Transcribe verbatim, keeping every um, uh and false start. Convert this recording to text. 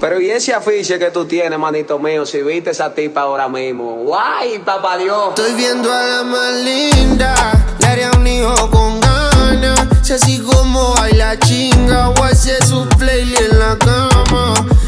Pero y ese afiche que tú tienes, manito mío, si viste esa tipa ahora mismo. ¡Guay, papá Dios! Estoy viendo a la más linda, le haría un hijo con ganas. Si así como baila chinga, o hace su playlist en la cama.